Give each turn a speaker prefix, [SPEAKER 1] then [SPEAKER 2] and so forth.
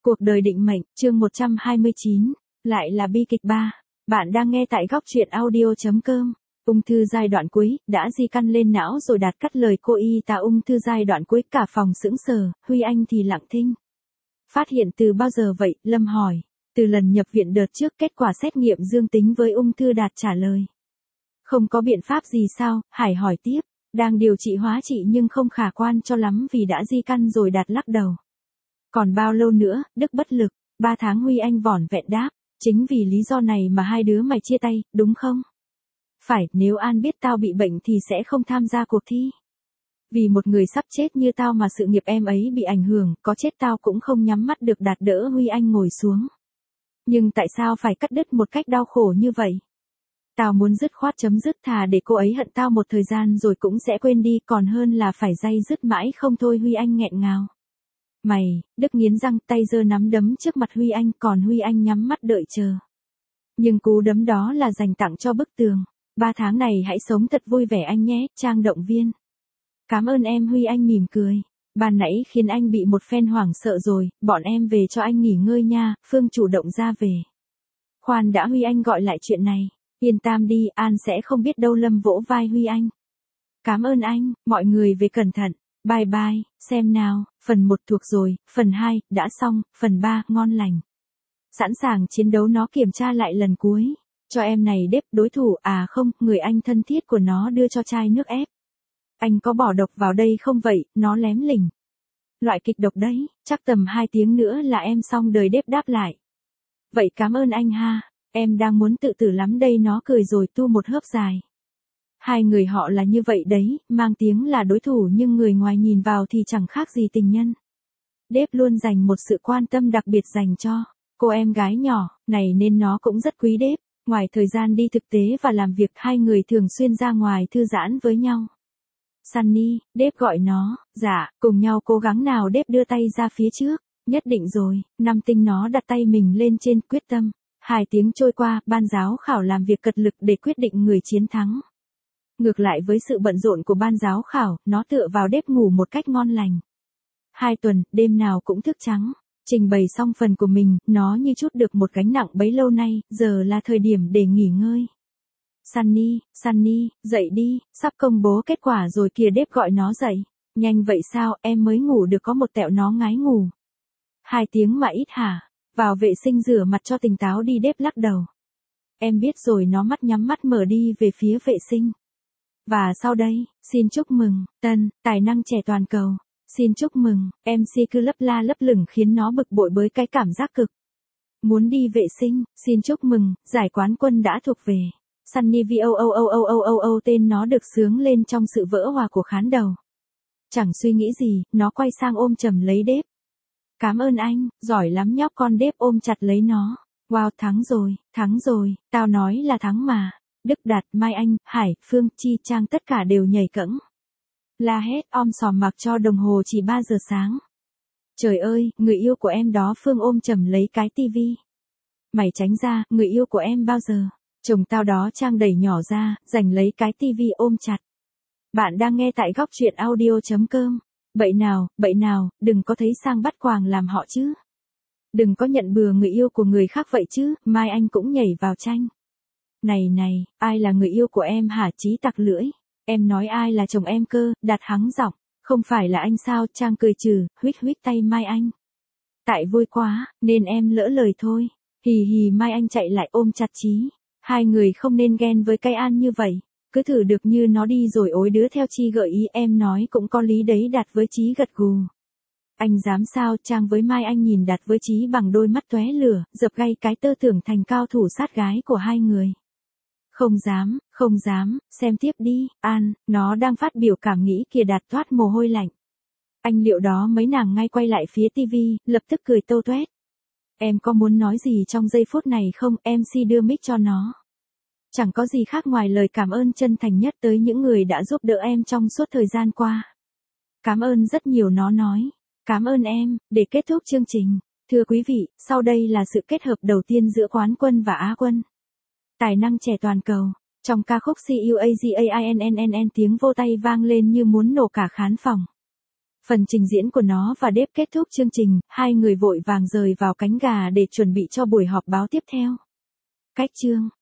[SPEAKER 1] Cuộc đời định mệnh, chương 129, lại là bi kịch 3. Bạn đang nghe tại góc truyện audio.com. Ung thư giai đoạn cuối, đã di căn lên não rồi. Đạt cắt lời cô y tá ung thư giai đoạn cuối, cả phòng sững sờ, Huy Anh thì lặng thinh. Phát hiện từ bao giờ vậy, Lâm hỏi. Từ lần nhập viện đợt trước, kết quả xét nghiệm dương tính với ung thư. Đạt trả lời. Không có biện pháp gì sao, Hải hỏi tiếp. Đang điều trị hóa trị nhưng không khả quan cho lắm vì đã di căn rồi. Đạt lắc đầu. Còn bao lâu nữa, Đức bất lực, 3 tháng. Huy Anh vỏn vẹn đáp, chính vì lý do này mà hai đứa mày chia tay, đúng không? Phải, nếu An biết tao bị bệnh thì sẽ không tham gia cuộc thi. Vì một người sắp chết như tao mà sự nghiệp em ấy bị ảnh hưởng, có chết tao cũng không nhắm mắt được. Đạt đỡ Huy Anh ngồi xuống. Nhưng tại sao phải cắt đứt một cách đau khổ như vậy? Tao muốn dứt khoát chấm dứt, thà để cô ấy hận tao một thời gian rồi cũng sẽ quên đi, còn hơn là phải day dứt mãi không thôi. Huy Anh nghẹn ngào. Mày, Đức nghiến răng, tay giơ nắm đấm trước mặt Huy Anh, còn Huy Anh nhắm mắt đợi chờ. Nhưng cú đấm đó là dành tặng cho bức tường. 3 tháng này hãy sống thật vui vẻ anh nhé, Trang động viên. Cảm ơn em. Huy Anh mỉm cười. Ban nãy khiến anh bị một phen hoảng sợ rồi, bọn em về cho anh nghỉ ngơi nha. Phương chủ động ra về. Khoan đã, Huy Anh gọi lại chuyện này. Yên tâm đi, An sẽ không biết đâu. Lâm vỗ vai Huy Anh. Cảm ơn anh, mọi người về cẩn thận. Bye bye, xem nào, phần 1 thuộc rồi, phần 2, đã xong, phần 3, ngon lành. Sẵn sàng chiến đấu. Nó kiểm tra lại lần cuối. Cho em này đếp, đối thủ à? Không, người anh thân thiết của nó đưa cho chai nước ép. Anh có bỏ độc vào đây không vậy? Nó lém lỉnh. Loại kịch độc đấy, chắc tầm 2 tiếng nữa là em xong đời. Đếp đáp lại. Vậy cảm ơn anh ha, em đang muốn tự tử lắm đây. Nó cười rồi tu một hớp dài. Hai người họ là như vậy đấy, mang tiếng là đối thủ nhưng người ngoài nhìn vào thì chẳng khác gì tình nhân. Đếp luôn dành một sự quan tâm đặc biệt dành cho cô em gái nhỏ này nên nó cũng rất quý Đếp. Ngoài thời gian đi thực tế và làm việc, hai người thường xuyên ra ngoài thư giãn với nhau. Sunny, Đếp gọi nó. Dạ, cùng nhau cố gắng nào. Đếp đưa tay ra phía trước. Nhất định rồi. Năm tinh. Nó đặt tay mình lên trên, quyết tâm. 2 tiếng trôi qua, ban giám khảo làm việc cật lực để quyết định người chiến thắng. Ngược lại với sự bận rộn của ban giám khảo, nó tựa vào Đếp ngủ một cách ngon lành. 2 tuần, đêm nào cũng thức trắng. Trình bày xong phần của mình, nó như trút được một gánh nặng bấy lâu nay, giờ là thời điểm để nghỉ ngơi. Sunny, dậy đi, sắp công bố kết quả rồi kìa. Đếp gọi nó dậy. Nhanh vậy sao, em mới ngủ được có một tẹo. Nó ngái ngủ. 2 tiếng mà ít hả? Vào vệ sinh rửa mặt cho tỉnh táo đi. Đếp lắc đầu. Em biết rồi. Nó mắt nhắm mắt mở đi về phía vệ sinh. Và sau đây, xin chúc mừng, Tân, tài năng trẻ toàn cầu. Xin chúc mừng, MC cứ lấp la lấp lửng khiến nó bực bội với cái cảm giác cực. Muốn đi vệ sinh, xin chúc mừng, giải quán quân đã thuộc về. Sunny VOOOOOOO. Tên nó được xướng lên trong sự vỡ hòa của khán đầu. Chẳng suy nghĩ gì, nó quay sang ôm chầm lấy Đếp. Cảm ơn anh, giỏi lắm nhóc con. Đếp ôm chặt lấy nó. Wow, thắng rồi, tao nói là thắng mà. Đức, Đạt, Mai Anh, Hải, Phương, Chi, Trang tất cả đều nhảy cẫng. La hét om sòm mặc cho đồng hồ chỉ 3 giờ sáng. Trời ơi, người yêu của em đó. Phương ôm chầm lấy cái tivi. Mày tránh ra, người yêu của em bao giờ? Chồng tao đó. Trang đẩy nhỏ ra, giành lấy cái tivi ôm chặt. Bạn đang nghe tại góc truyện audio.com. Bậy nào, đừng có thấy sang bắt quàng làm họ chứ. Đừng có nhận bừa người yêu của người khác vậy chứ. Mai Anh cũng nhảy vào tranh. Này, ai là người yêu của em hả? Chí tặc lưỡi. Em nói ai là chồng em cơ? Đạt hắng giọng. Không phải là anh sao? Trang cười trừ, huýt tay Mai Anh. Tại vui quá, nên em lỡ lời thôi. Hì, Mai Anh chạy lại ôm chặt Chí. Hai người không nên ghen với cái An như vậy. Cứ thử được như nó đi rồi ối đứa theo Chi gợi ý. Em nói cũng có lý đấy. Đạt với Chí gật gù. Anh dám sao? Trang với Mai Anh nhìn Đạt với Chí bằng đôi mắt tóe lửa, dập gay cái tơ tưởng thành cao thủ sát gái của hai người. Không dám, xem tiếp đi, An, nó đang phát biểu cảm nghĩ kìa. Đạt toát mồ hôi lạnh. Anh liệu đó. Mấy nàng ngay quay lại phía tivi, lập tức cười tâu tuét. Em có muốn nói gì trong giây phút này không? MC đưa mic cho nó. Chẳng có gì khác ngoài lời cảm ơn chân thành nhất tới những người đã giúp đỡ em trong suốt thời gian qua. Cảm ơn rất nhiều. Nó nói. Cảm ơn em. Để kết thúc chương trình, thưa quý vị, sau đây là sự kết hợp đầu tiên giữa quán quân và á quân. Tài năng trẻ toàn cầu. Trong ca khúc CUAGAINNNN, tiếng vô tay vang lên như muốn nổ cả khán phòng. Phần trình diễn của nó và Dave kết thúc chương trình, hai người vội vàng rời vào cánh gà để chuẩn bị cho buổi họp báo tiếp theo. Cách chương